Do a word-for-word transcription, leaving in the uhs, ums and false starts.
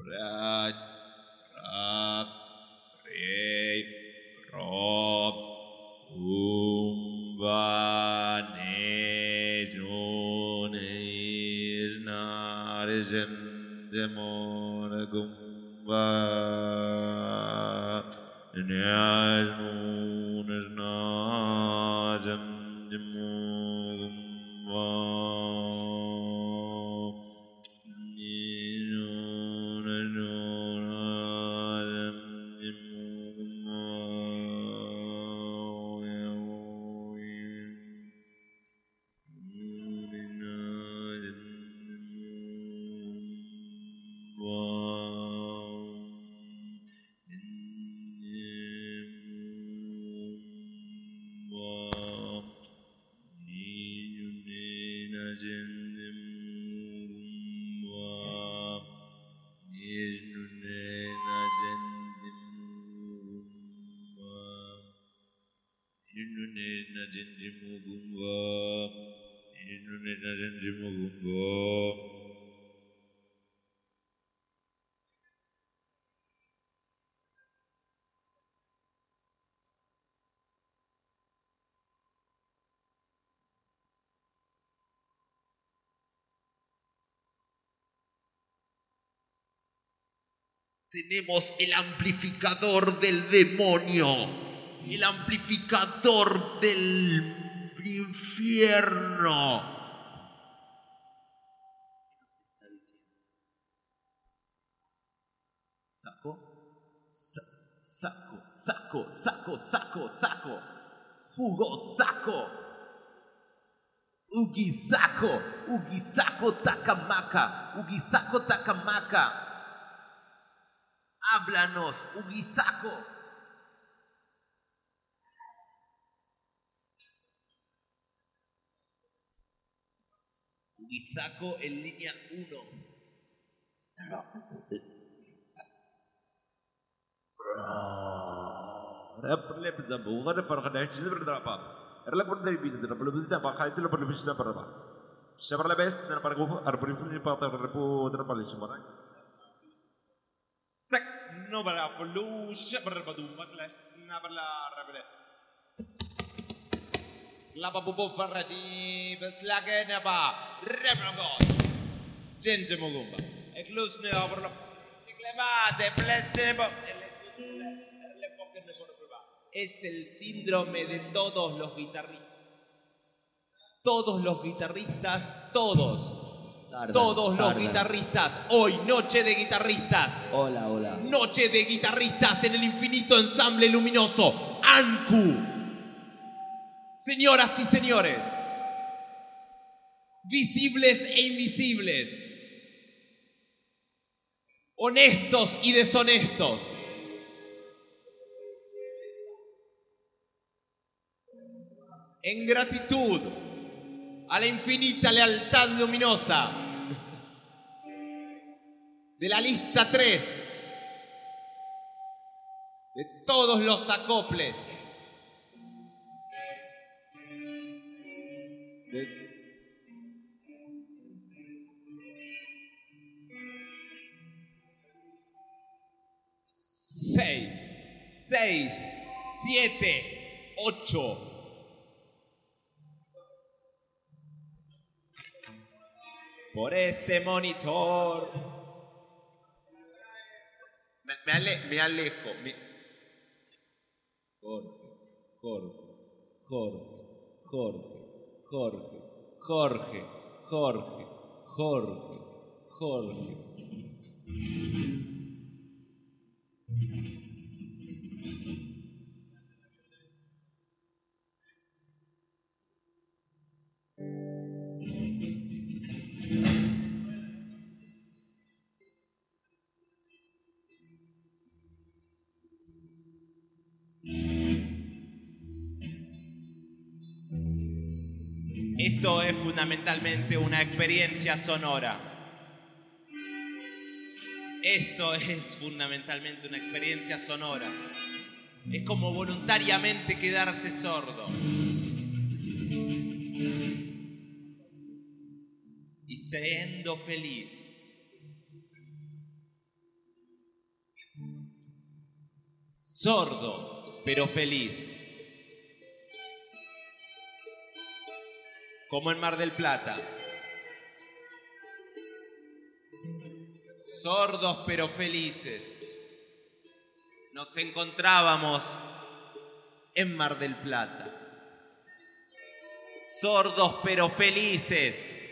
Prat, Rap, Re, Rob, Umba, Nejun, Isnarjan, Demon, Gumba, Nyajmun, Isnarjan, Demon, Tenemos el amplificador del demonio, el amplificador del infierno. Saco, sa saco, saco, saco, saco, saco, jugo, saco, ugisaco, ugisaco takamaka, ugisaco takamaka. Háblanos, Ugisaco. Ugisaco en línea uno. Sek no para pollution para baduma class na para rabele. La babu para di beslage na ba rebelgo. Gente mogumba. Eklus ne over la ciclemate pleste ba. Es el síndrome de todos los guitarristas. Todos los guitarristas, todos. Tardan, Todos tardan. los guitarristas, hoy noche de guitarristas. Hola, hola. Noche de guitarristas en el infinito ensamble luminoso. Anku. Señoras y señores. Visibles e invisibles. Honestos y deshonestos. En gratitud a la infinita lealtad luminosa de la lista tres de todos los acoples de seis, seis, siete, ocho. Por este monitor. Me, me, ale, me alejo. Me... Jorge, Jorge, Jorge, Jorge, Jorge, Jorge, Jorge, Jorge, Jorge. Esto es fundamentalmente una experiencia sonora. Esto es fundamentalmente una experiencia sonora. Es como voluntariamente quedarse sordo. Y siendo feliz. sordo pero feliz. Como en Mar del Plata. Sordos pero felices. Nos encontrábamos en Mar del Plata. Sordos pero felices.